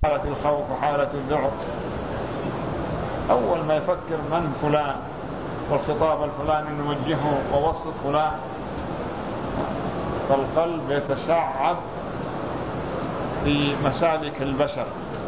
حالة الخوف وحالة الذعر، أول ما يفكر من فلان والخطاب الفلاني نوجهه ووسط فلان، فالقلب يتشعب في مسالك البشر.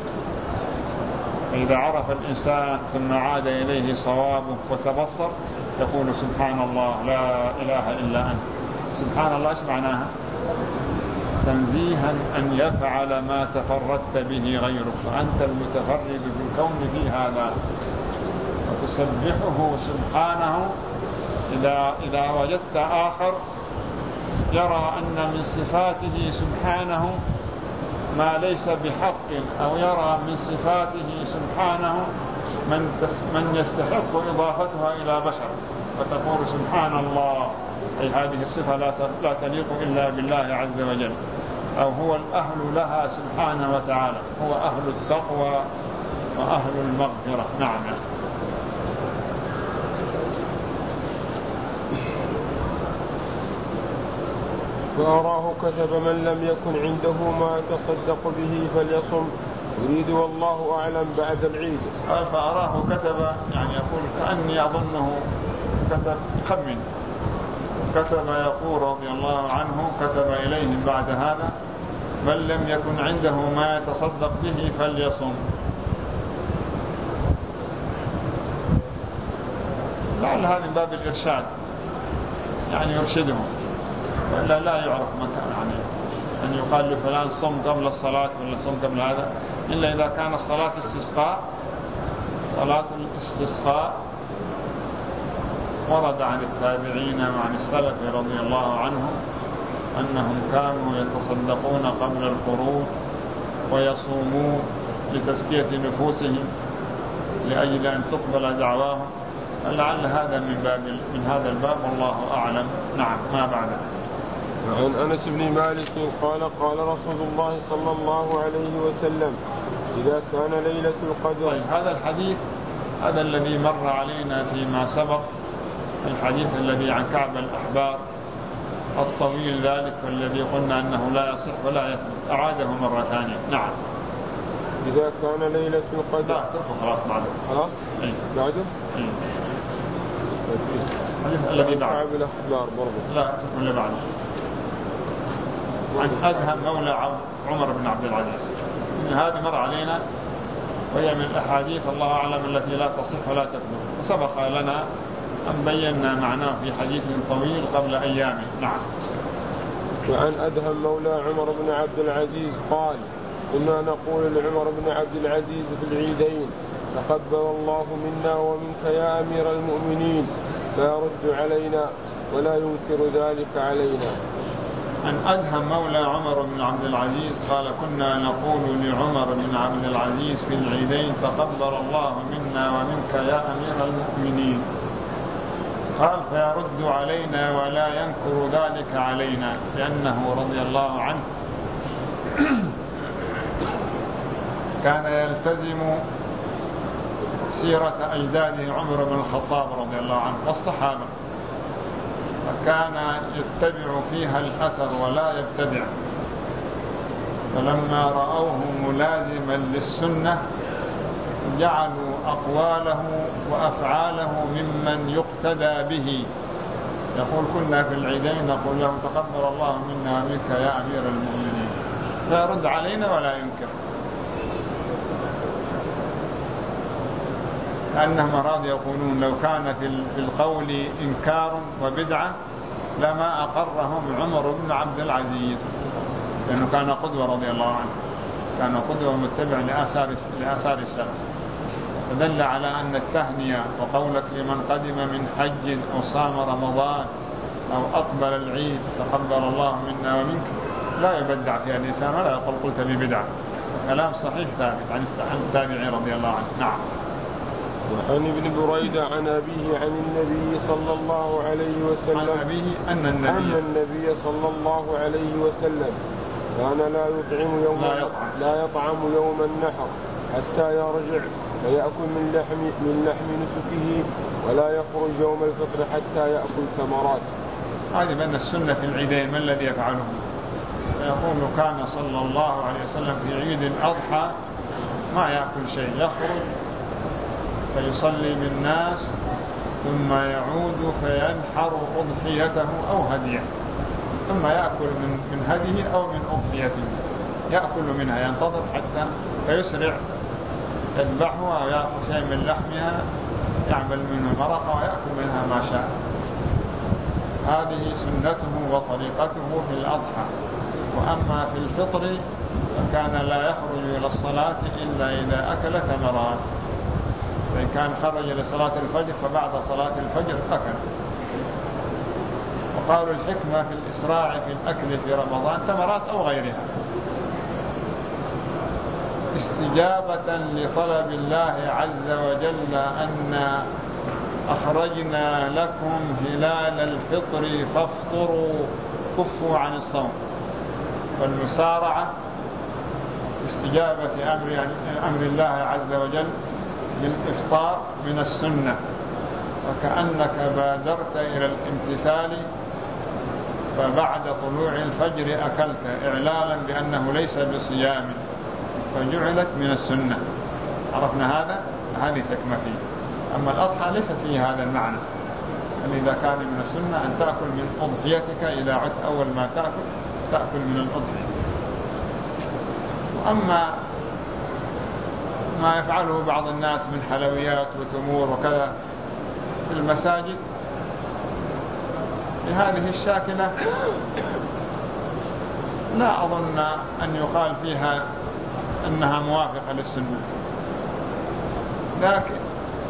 إذا عرف الإنسان ثم عاد إليه صوابه وتبصر يقول سبحان الله لا إله إلا أنت. سبحان الله إيش معناها؟ تنزيها أن يفعل ما تفردت به غيرك، فأنت المتفرد في الكون في هذا، وتسبحه سبحانه. إذا وجدت آخر يرى أن من صفاته سبحانه ما ليس بحق، أو يرى من صفاته سبحانه من يستحق إضافتها إلى بشر، فتقول سبحان الله، أي هذه الصفة لا تليق إلا بالله عز وجل، أو هو الأهل لها سبحانه وتعالى، هو أهل التقوى وأهل المغفرة. نعم. وأراه كتب من لم يكن عنده ما يتصدق به فليصم، يريد والله أعلم بعد العيد. فأراه كتب، يعني يقول كأني أظنه كتب خمن، كتب يقول رضي الله عنه كتب إليهم بعد هذا من لم يكن عنده ما يتصدق به فليصم. لعل هذا من باب الإرشاد، يعني يرشدهم، وإلا لا يعرف مكان، يعني أن يقال لفلان صم قبل الصلاة ولا صم قبل هذا، إلا إذا كان الصلاة استسقاء. صلاة الاستسقاء ورد عن التابعين وعن السلف رضي الله عنهم أنهم كانوا يتصدقون قبل الخروج ويصومون لتزكية نفوسهم لأجل أن تقبل دعواهم، لعل هذا من هذا الباب، والله أعلم. نعم. ما بعده. عن أنس بن مالك قال قال رسول الله صلى الله عليه وسلم إذا كان ليلة القدر. طيب، هذا الحديث هذا الذي مر علينا فيما سبق، الحديث الذي عن كعب الأحبار الطويل ذلك، والذي قلنا أنه لا يصح ولا يثبت، أعاده مرة ثانية. نعم. إذا كان ليلة القدر. لا تركه خلاص بعده. خلاص. بعده. الحديث الذي بعده. كعب الأحبار برضه. لا تركه اللي بعده. عن أدهم مولى عمر بن عبد العزيز. هذا مر علينا، وهي من الأحاديث الله أعلم التي لا تصح ولا تثبت، وسبق لنا أن بينا معناه في حديث طويل قبل أيام. نعم. وعن أدهم مولى عمر بن عبد العزيز قال كنا نقول لعمر بن عبد العزيز في العيدين تقبل الله منا ومنك يا أمير المؤمنين، فيرد علينا ولا ينكر ذلك علينا. عن أدهم مولى عمر بن عبد العزيز قال كنا نقول لعمر بن عبد العزيز في العيدين تقبل الله منا ومنك يا أمير المؤمنين، قال فيرد علينا ولا ينكر ذلك علينا، لأنه رضي الله عنه كان يلتزم سيرة أجداده عمر بن الخطاب رضي الله عنه والصحابة، فكان يتبع فيها الأثر ولا يبتدع، فلما رأوه ملازما للسنة جعلوا أقواله وأفعاله ممن يقتدى به. يقول كنا في العيدين نقول له تقبل الله منا ومنك يا أمير المؤمنين، فيرد علينا ولا ينكر، كأنهم أراد يقولون لو كان في القول إنكار وبدعة لما أقرهم عمر بن عبد العزيز، لأنه كان قدوة رضي الله عنه، كان قدوة متبع لآثار السلف، فدل على أن التهنية وقولك لمن قدم من حج أو صام رمضان أو أقبل العيد تقبل الله منا ومنك لا يبدع فيها الإنسان ولا يقول قلت ببدعة، كلام صحيح ثابت عن التابعين رضي الله عنه. نعم. وعن ابن بريدة عن أبيه عن النبي صلى الله عليه وسلم عن أبيه أن النبي صلى الله عليه وسلم كان لا يطعم يوم النحر حتى يرجع فيأكل من لحم نسكه، ولا يخرج يوم الفطر حتى يأكل ثمرات. هذه من السنة في العيدين، ما الذي يفعله؟ يقول كان صلى الله عليه وسلم في عيد الأضحى ما يأكل شيء، يخرج فيصلي بالناس ثم يعود فينحر أضحيته أو هديه، ثم يأكل من هديه أو من أضحيته، يأكل منها، ينتظر حتى فيسرع يذبحها أو يأخذ شيء من لحمها يعمل منه مرقة ويأكل منها ما شاء. هذه سنته وطريقته في الأضحى. وأما في الفطر فكان لا يخرج إلى الصلاة إلا إذا أكل تمرات، فإن كان خرج لصلاة الفجر فبعد صلاة الفجر أكل. وقالوا الحكمة في الإسراع في الأكل في رمضان تمرات أو غيرها استجابة لطلب الله عز وجل أن أخرجنا لكم هلال الفطر فافطروا كفوا عن الصوم. والمسارعة استجابة أمر الله عز وجل بالإفطار من السنة، وكأنك بادرت إلى الامتثال فبعد طلوع الفجر أكلت إعلانا بأنه ليس بصيام فجعلت من السنة. عرفنا هذا؟ هذه حكمة فيه. أما الأضحى ليست فيه هذا المعنى، أن إذا كان من السنة أن تأكل من أضحيتك إذا عدت أول ما تأكل من الأضحية. وأما ما يفعله بعض الناس من حلويات وتمور وكذا في المساجد بهذه الشاكلة لا أظن أن يقال فيها أنها موافقة للسنة، لكن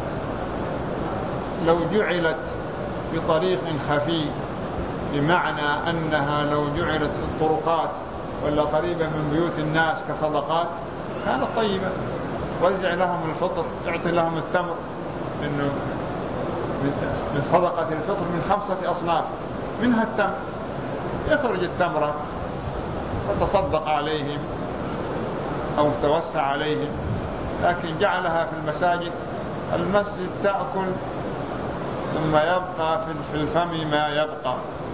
لو جعلت بطريق خفي بمعنى أنها لو جعلت في الطرقات ولا قريبة من بيوت الناس كصدقات كانت طيبة. وزع لهم الفطر، يعطي لهم التمر إنه من صدقة الفطر من 5 أصناف، منها التمر، يخرج التمر وتصدق عليهم أو توسع عليهم. لكن جعلها في المساجد، المسجد تأكل ثم يبقى في الفم ما يبقى.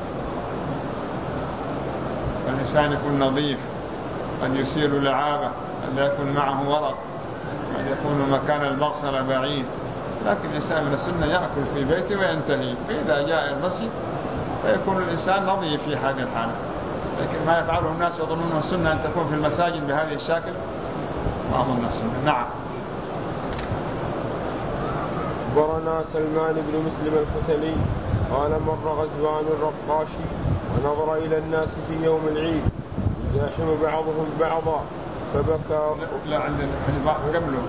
الإنسان يكون نظيف، أن يسير لعابة، أن يكون معه ورق، أن يكون مكان المغسلة بعيد. لكن الإنسان من السنة يأكل في بيته وينتهي، فإذا جاء المسجد فيكون الإنسان نظيف في هذه الحالة. لكن ما يفعله الناس يظنون السنة أن تكون في المساجد بهذه الشكل، ما أظن السنة. نعم. أخبرنا سلمان بن مسلم الفتلي قال مر غزوان الرقاشي ونظر إلى الناس في يوم العيد يزاحم بعضهم بعضا فبكى. لا عندنا قبله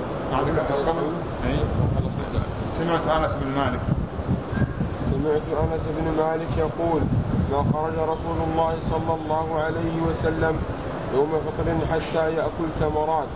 سمعت أنس بن مالك يقول ما خرج رسول الله صلى الله عليه وسلم يوم فطر حتى يأكل تمرات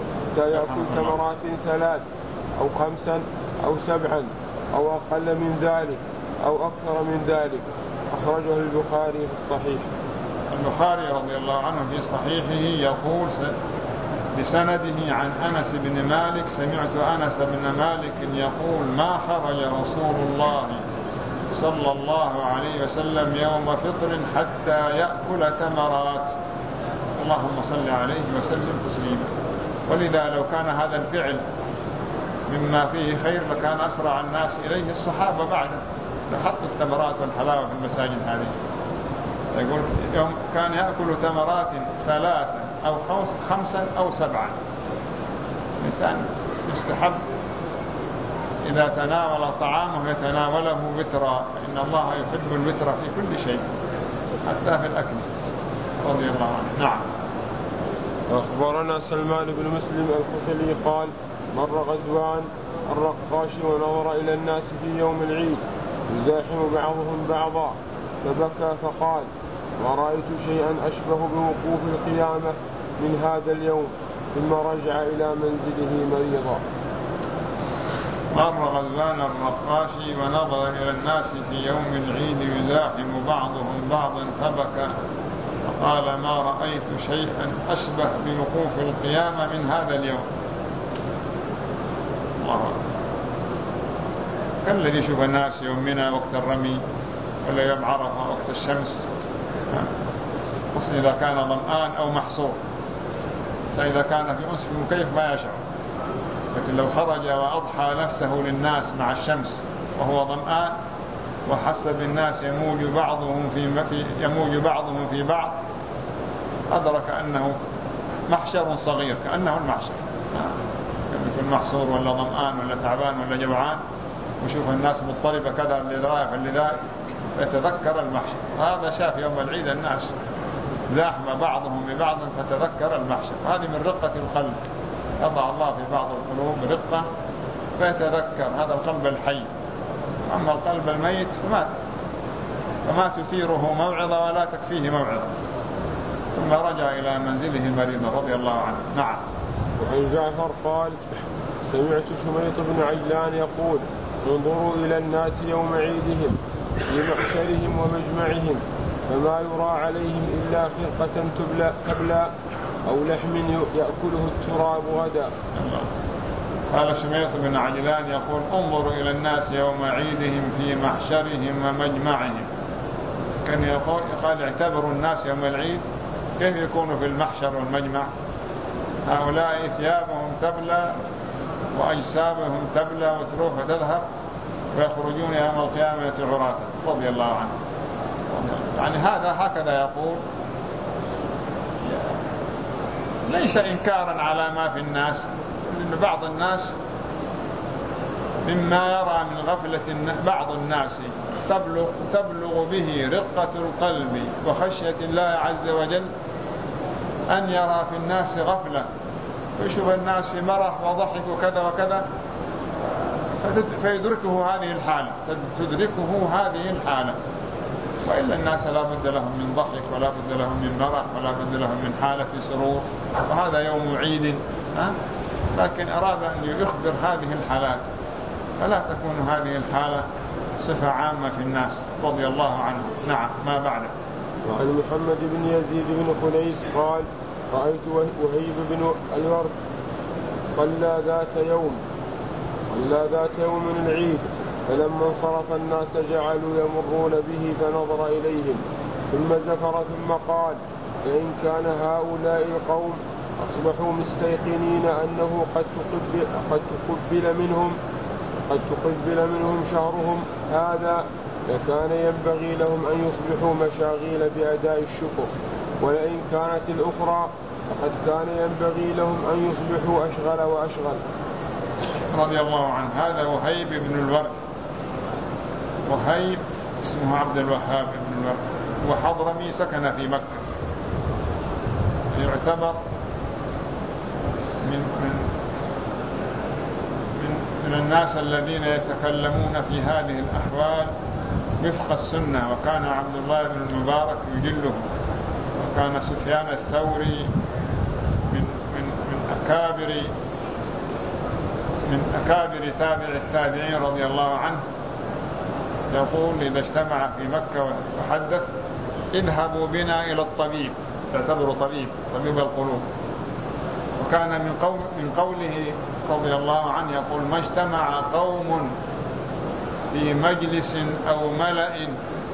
3 أو 5 أو 7 أو أقل من ذلك أو أكثر من ذلك. أخرجه البخاري في الصحيح. البخاري رضي الله عنه في صحيحه يقول بسنده عن أنس بن مالك سمعت أنس بن مالك يقول ما خرج رسول الله صلى الله عليه وسلم يوم فطر حتى يأكل تمرات. اللهم صل عليه وسلم تسليما. ولذا لو كان هذا الفعل مما فيه خير لكان أسرع الناس إليه الصحابة بعده، لحط التمرات والحلاوة في المساجد هذه. يقول يوم كان يأكل تمرات 3 أو 5 أو 7. الإنسان يستحب إذا تناول طعامه يتناوله وترا، فإن الله يحب الوتر في كل شيء حتى في الأكل رضي الله عنه. نعم. أخبرنا سلمان بن مسلم الفتلي قال مر غزوان الرقاشي ونظر إلى الناس في يوم العيد يزاحم بعضهم بعضا فبكى فقال ما رأيت شيئا أشبه بوقوف القيامة من هذا اليوم، ثم رجع إلى منزله مريضا. مر غزوان الرقاشي ونظر إلى الناس في يوم العيد يزاحم بعضهم بعضا فبكى فقال ما رأيت شيئا أشبه بوقوف القيامة من هذا اليوم. الله كالذي يشوف الناس يومنا وقت الرمي ولا يوم عرفة وقت الشمس، خصوصا إذا كان ظمآن أو محصور. إذا كان في أنس في مكيف ما يشعر، لكن لو خرج وأضحى نفسه للناس مع الشمس وهو ظمآن وحس بالناس يموج بعضهم في بعض أدرك أنه محشر صغير، كأنه المحشر، يكون محصور ولا ظمآن ولا تعبان ولا جوعان ويشوف الناس مضطربة كذا اللي رايح اللي ذا، يتذكر المحشر. هذا شاف يوم العيد الناس زاحم بعضهم ببعض فتذكر المحشر. هذه من رقة القلب، يضع الله في بعض القلوب رقة فيتذكر، هذا القلب الحي. أما القلب الميت فما تثيره موعظة ولا تكفيه موعظة. ثم رجع إلى منزله المريض رضي الله عنه. نعم. وعن جعفر قال: سمعت شميط بن عجلان يقول: انظروا إلى الناس يوم عيدهم في محشرهم ومجمعهم فما يرى عليهم إلا خرقة تبلى أو لحم يأكله التراب غدا. قال شميط بن عجلان يقول: انظروا إلى الناس يوم عيدهم في محشرهم ومجمعهم. كان قال اعتبروا الناس يوم العيد كيف يكونوا في المحشر والمجمع. هؤلاء ثيابهم تبلى وأجسامهم تبلى وتروح وتذهب ويخرجون يوم القيامة عراة رضي الله عنه. يعني هكذا يقول، ليس إنكارا على ما في الناس، لأن بعض الناس مما يرى من غفلة بعض الناس تبلغ به رقة القلب وخشية الله عز وجل أن يرى في الناس غفلة ويشوف الناس في مرح وضحك وكذا وكذا فيدركه هذه الحالة، تدركه هذه الحالة. وإلا الناس لا بد لهم من ضحك ولا بد لهم من مرح ولا بد لهم من حالة سرور، وهذا يوم عيد. لكن أراد أن يخبر هذه الحالات فلا تكون هذه الحالة صفة عامة في الناس رضي الله عنه. نعم. ما بعده. وعن محمد بن يزيد بن خنيس قال: رأيت وهيب بن الورد صلى ذات يوم من العيد، فلما انصرف الناس جعلوا يمرون به فنظر إليهم ثم زفر ثم قال: فإن كان هؤلاء القوم أصبحوا مستيقنين أنه قد تقبل منهم شهرهم هذا لكان ينبغي لهم أن يصبحوا مشاغيل بأداء الشكر، ولئن كانت الأخرى فقد كان ينبغي لهم أن يصبحوا أشغل وأشغل. رضي الله عنه. هذا وهيب بن الورد. وهيب اسمه عبد الوهاب بن الورد، وحضرمي سكن في مكة، يعتبر من الناس الذين يتكلمون في هذه الأحوال وفق السنة. وكان عبد الله بن المبارك يجله، وكان سفيان الثوري من أكابر تابع التابعين رضي الله عنه يقول: إذا اجتمع في مكة وحدث: اذهبوا بنا إلى الطبيب، تعتبر طبيب القلوب. وكان من قوله رضي الله عنه يقول: ما اجتمع قوم في مجلس أو ملأ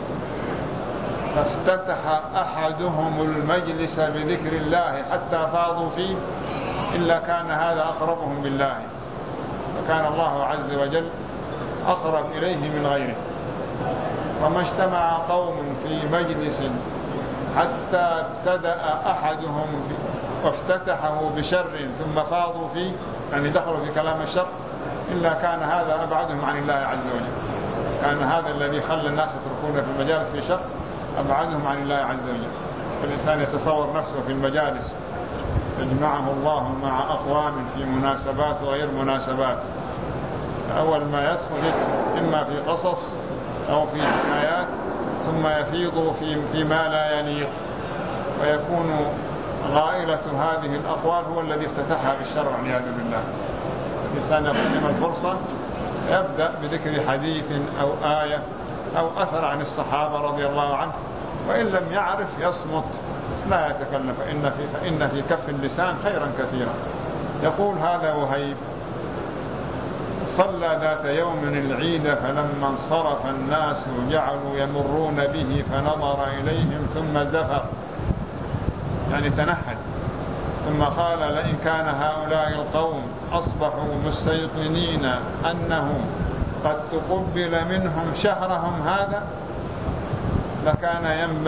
فافتتح أحدهم المجلس بذكر الله حتى فاضوا فيه إلا كان هذا أقربهم بالله، فكان الله عز وجل أقرب إليه من غيره. وما اجتمع قوم في مجلس حتى ابتدأ أحدهم وافتتحه بشر ثم فاضوا فيه، يعني دخلوا في كلام الشر، إلا كان هذا أبعدهم عن الله عز وجل. كان هذا الذي خلى الناس يتركون في المجالس في شر أبعدهم عن الله عز وجل. فالإنسان يتصور نفسه في المجالس يجمعه الله مع أقوام في مناسبات وغير مناسبات، أول ما يدخل إما في قصص أو في حكايات ثم يفيض فيما لا يليق، ويكون غائلة هذه الأقوال هو الذي افتتحها بالشر والعياذ بالله. الإنسان يقدم الفرصة يبدأ بذكر حديث أو آية أو أثر عن الصحابة رضي الله عنه، وإن لم يعرف يصمت لا يتكلم، فإن في كف اللسان خيرا كثيرا. يقول هذا وهيب: صلى ذات يوم العيد فلما انصرف الناس جعلوا يمرون به فنظر إليهم ثم زفر، يعني تنحد ثم قال لئن كان هؤلاء القوم أصبحوا مستيقنين أنه قد تقبل منهم شهرهم هذا لكان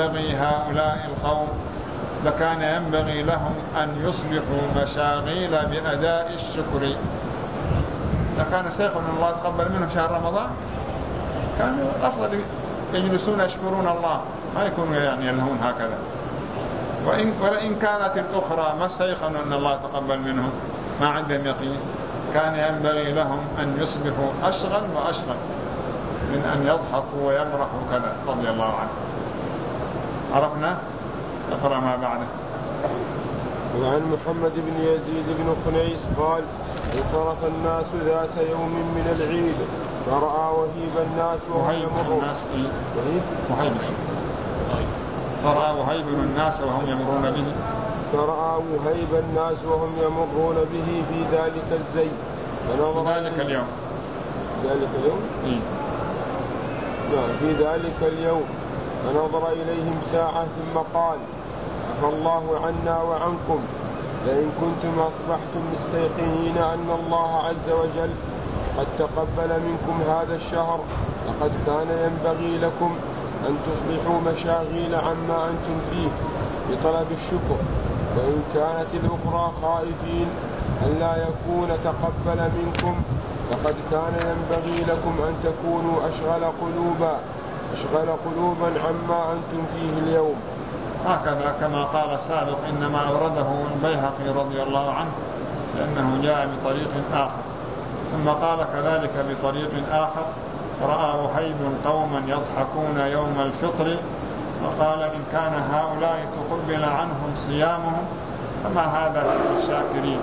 ينبغي لهم أن يصبحوا مشاغيل بأداء الشكر. لكان سيخ أن الله تقبل منهم شهر رمضان كانوا أفضل يجلسون يشكرون الله، ما يكونوا يعني يلهون هكذا. ولئن كانت الأخرى ما استيقنوا أن الله تقبل منهم، ما عندهم يقين، كان ينبغي لهم أن يصبحوا أشغل وأشغل من أن يضحكوا ويمرحوا كذا رضي الله عنه. عرفنا؟ اقرأ ما بعده. وعن محمد بن يزيد بن خنيس قال انصرف الناس ذات يوم من العيد فرأى وهيب الناس وهم يمرون فرأى وهيب الناس وهم يمرون به في ذلك الزي في ذلك اليوم فنظر إليهم ساعة ثم قال عفى الله عنا وعنكم، لئن كنتم أصبحتم مستيقنين أن الله عز وجل قد تقبل منكم هذا الشهر لقد كان ينبغي لكم أن تصبحوا مشاغيل عما أنتم فيه بطلب الشكر، وإن كانت الأخرى خائفين أن لا يكون تقبل منكم لقد كان ينبغي لكم أن تكونوا أشغل قلوبا عما أنتم فيه اليوم. هكذا كما قال السابق إنما أورده البيهقي رضي الله عنه لأنه جاء بطريق آخر، ثم قال كذلك بطريق آخر رأى وهيب قوما يضحكون يوم الفطر وقال إن كان هؤلاء تقبل عنهم صيامهم فما هذا فعل الشاكرين،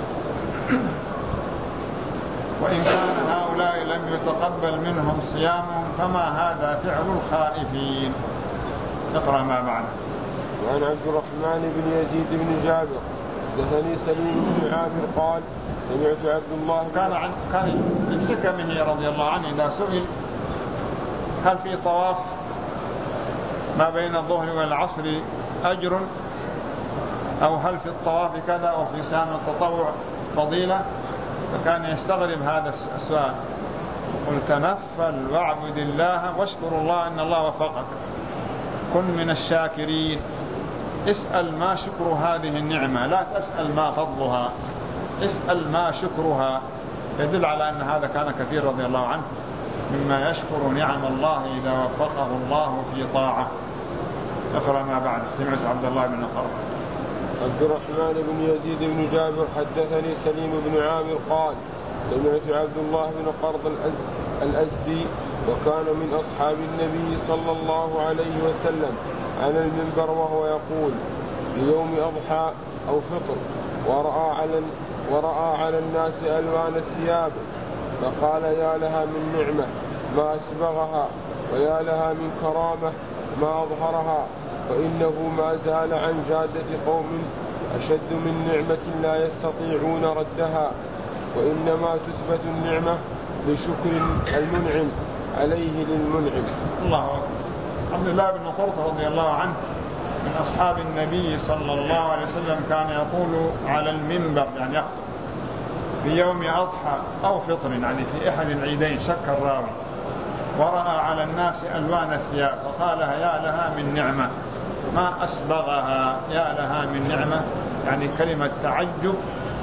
وإن كان هؤلاء لم يتقبل منهم صيامهم فما هذا فعل الخائفين. نقرأ ما بعده. وعن عبد الرحمن بن يزيد بن جابر حدثني سليم بن عامر قال سمعت عبد الله كان من حكمه رضي الله عنه إذا سئل هل في طواف ما بين الظهر والعصر أجر أو هل في الطواف كذا أو في صيام التطوع فضيلة، فكان يستغرب هذا السؤال. قل تنفل واعبد الله واشكر الله أن الله وفقك، كن من الشاكرين، اسأل ما شكر هذه النعمة، لا تسأل ما فضلها، اسأل ما شكرها. يدل على أن هذا كان كثير رضي الله عنه مما يشكر نعم الله إذا وفقه الله في طاعة. اقرأ ما بعد. سمعت عبد الله بن قرض. عبد الرحمن بن يزيد بن جابر حدثني سليم بن عامر قال سمعت عبد الله بن قرض الأزدي وكان من أصحاب النبي صلى الله عليه وسلم على المنبر وهو يقول بيوم أضحى أو فطر ورأى على الناس ألوان الثياب فقال يا لها من نعمة ما أسبغها ويا لها من كرامة ما أظهرها، فإنه ما زال عن جادة قوم أشد من نعمة لا يستطيعون ردها، وإنما تثبت النعمة لشكر المنعم عليه للمنعم. الله أكبر. عبد الله بن قرط رضي الله عنه من أصحاب النبي صلى الله عليه وسلم كان يقول على المنبر يعني يخطب في يوم أضحى أو فطر يعني في أحد العيدين شك الراوي، ورأى على الناس ألوان الثياب فقال يا لها من نعمة ما أسبغها، يا لها من نعمة يعني كلمة تعجب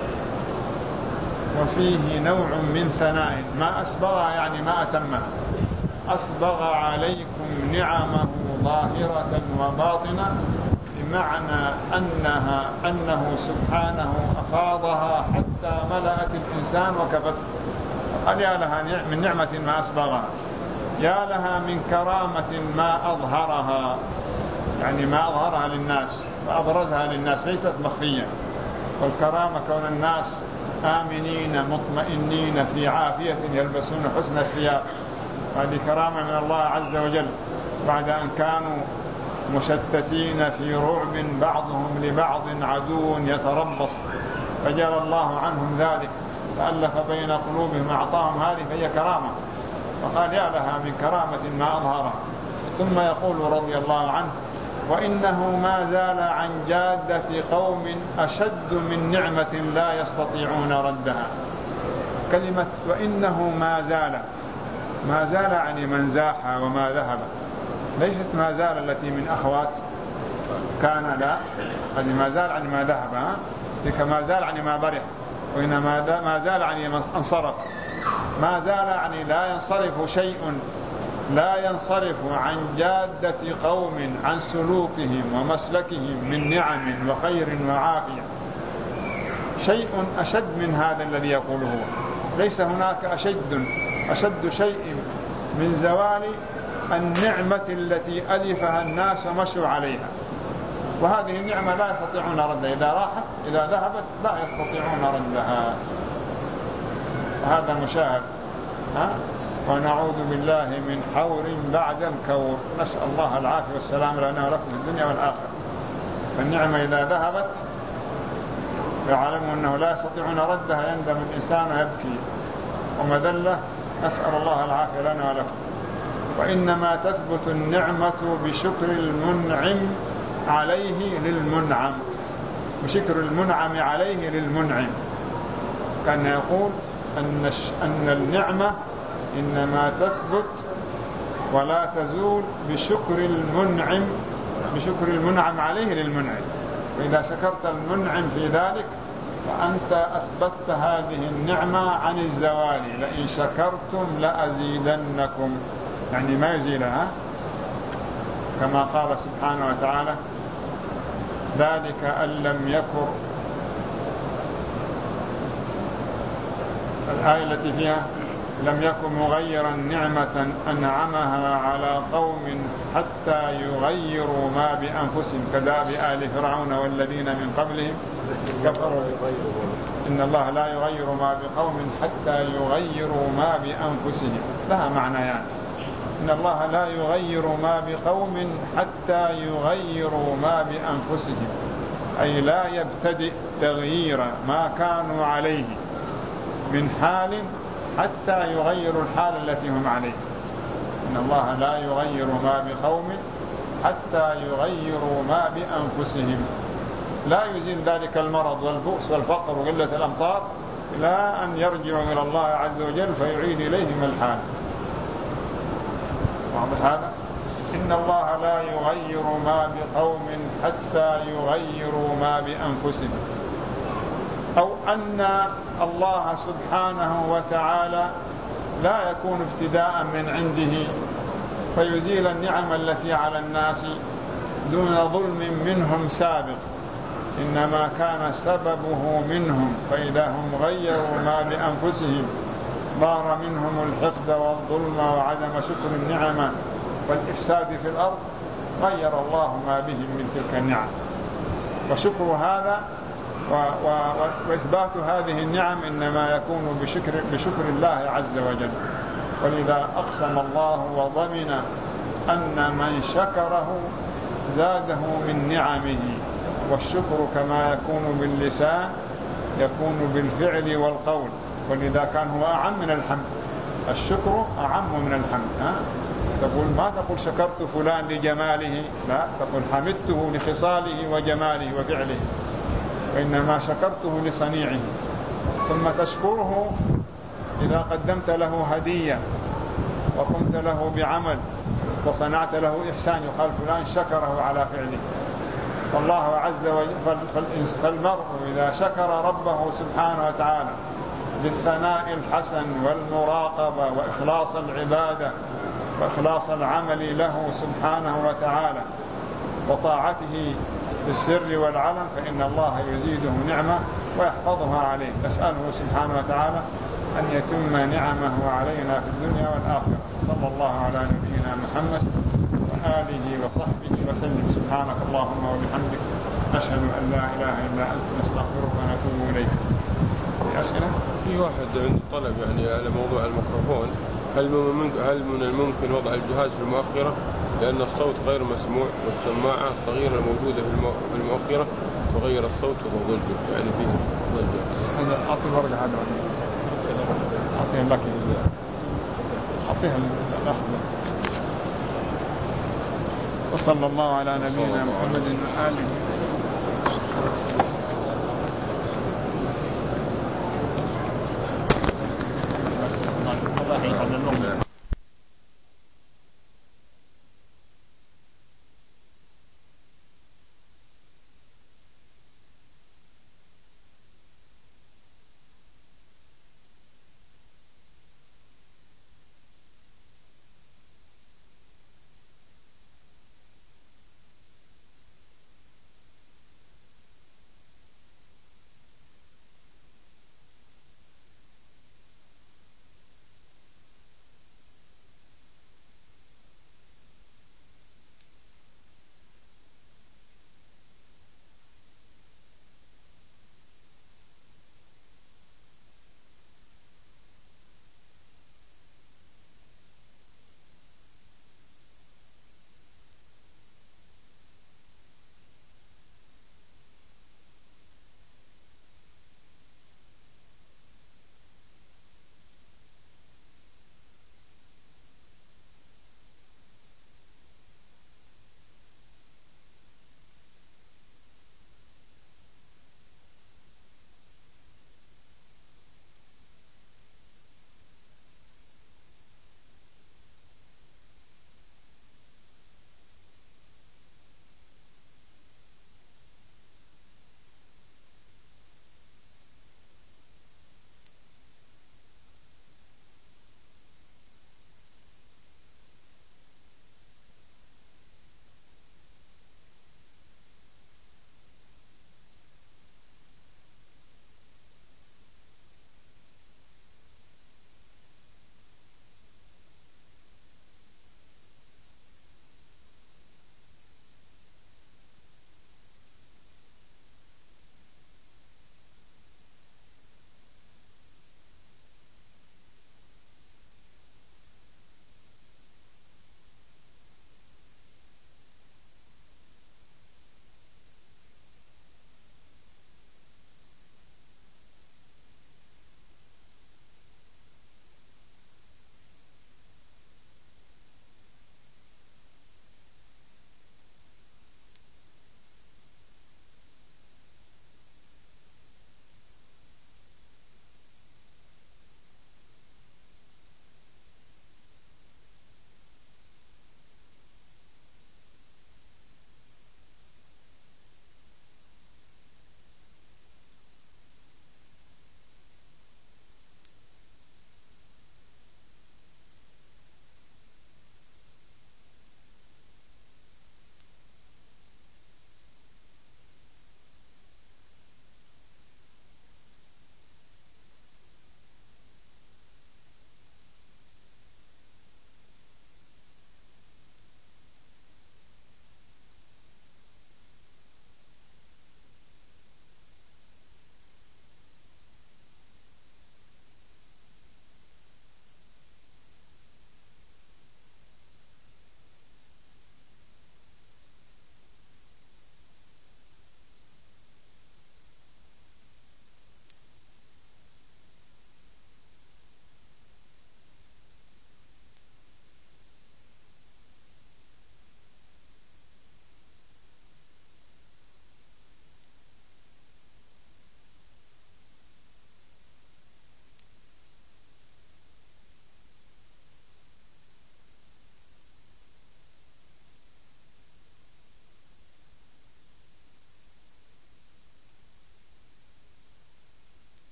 وفيه نوع من ثناء، ما أسبغها يعني ما أتمها، أسبغ عليكم نعمه ظاهرة وباطنة، بمعنى أنه سبحانه أفاضها حتى ملأت الإنسان وكفته. قال يا لها من نعمة ما أسبغها، يا لها من كرامة ما أظهرها، يعني ما أظهرها للناس وأبرزها للناس ليست مخفية. والكرامة كون الناس آمنين مطمئنين في عافية يلبسون حسن الثياب، هذه كرامة من الله عز وجل بعد أن كانوا مشتتين في رعب بعضهم لبعض عدو يتربص، فجعل الله عنهم ذلك فألف بين قلوبهم أعطاهم هذه فهي كرامة. فقال يا لها من كرامة ما أظهرها. ثم يقول رضي الله عنه وإنه ما زال عن جادة قوم أشد من نعمة لا يستطيعون ردها. كلمة وإنه ما زال، ما زال يعني من زاح وما ذهب، ليست ما زال التي من أخوات كان، لا، هذه ما زال يعني ما ذهب، تلك ما زال يعني ما برح، وإنما ما زال يعني انصرف. ما زال يعني لا ينصرف شيء، لا ينصرف عن جادة قوم، عن سلوكهم ومسلكهم من نعم وخير وعافية شيء أشد من هذا الذي يقوله هو. ليس هناك أشد شيء من زوال النعمة التي ألفها الناس ومشوا عليها، وهذه النعمة لا يستطيعون ردها، إذا راحت إذا ذهبت لا يستطيعون ردها. هذا مشاهد. ونعوذ بالله من حور بعد الكور، نسأل الله العافية والسلام لنا ولكم في الدنيا والآخرة. فالنعمة إذا ذهبت يعلموا أنه لا يستطيعون ردها، يندم الإنسان ويبكي ومذلة، نسأل الله العافية لنا ولكم. وإنما تثبت النعمة بشكر المنعم عليه للمنعم، بشكر المنعم عليه للمنعم. كان يقول أن النعمة إنما تثبت ولا تزول بشكر المنعم، بشكر المنعم عليه للمنعم. وإذا شكرت المنعم في ذلك فأنت أثبتت هذه النعمة عن الزوال. لئن شكرتم لأزيدنكم، يعني ما يزيلها، كما قال سبحانه وتعالى: ذلك أن لم يكن، الآية التي فيها لم يكن مغيرا نعمة أنعمها على قوم حتى يغيروا ما بأنفسهم كداب آل فرعون والذين من قبلهم كفروا. إن الله لا يغير ما بقوم حتى يغيروا ما بأنفسهم، لها معنى يعني إن الله لا يغير ما بقوم حتى يغيروا ما بأنفسهم، أي لا يبتدئ تغيير ما كانوا عليه من حال حتى يغيروا الحال التي هم عليه. إن الله لا يغير ما بقوم حتى يغيروا ما بأنفسهم. لا يزيل ذلك المرض والبؤس والفقر وقلة الأمطار إلى أن يرجعوا إلى الله عز وجل فيعيد إليهم الحال. واضح هذا؟ إن الله لا يغير ما بقوم حتى يغيروا ما بأنفسهم، أو أن الله سبحانه وتعالى لا يكون ابتداء من عنده فيزيل النعم التي على الناس دون ظلم منهم سابق، إنما كان سببه منهم، فإذا هم غيروا ما بأنفسهم ضار منهم الحقد والظلم وعدم شكر النعمة والإفساد في الأرض، غير الله ما بهم من تلك النعم. وشكر هذا وإثبات هذه النعم إنما يكون بشكر الله عز وجل. ولذا أقسم الله وضمن أن من شكره زاده من نعمه. والشكر كما يكون باللسان يكون بالفعل والقول، ولذا كان هو أعم من الحمد. الشكر أعم من الحمد. تقول ما تقول شكرت فلان لجماله، لا، تقول حمدته لخصاله وجماله وفعله، وإنما شكرته لصنيعه. ثم تشكره إذا قدمت له هدية وقمت له بعمل وصنعت له إحسان، يقال فلان شكره على فعله. فالله عز وجل، فالمرء إذا شكر ربه سبحانه وتعالى بالثناء الحسن والمراقبة وإخلاص العبادة وإخلاص العمل له سبحانه وتعالى وطاعته بالسر والعلن، فإن الله يزيده نعمة ويحفظها عليه. نسأله سبحانه وتعالى أن يتم نعمه علينا في الدنيا والآخرة. صلى الله على نبينا محمد وآله وصحبه وسلم. سبحانك اللهم وبحمدك، نشهد أن لا إله إلا أنت، نستغفرك ونتوب إليك. في أسئلة؟ في واحد عنده طلب يعني على موضوع الميكروفون، هل من الممكن وضع الجهاز في المؤخرة لأن الصوت غير مسموع، والسماعة الصغيرة الموجودة في المؤخرة تغير الصوت وتضجه، يعني فيه ضجة. هذا أعطي الورقة، هذا أعطيها لك، أعطيها الأخ. وصلى الله على نبينا محمد وآله.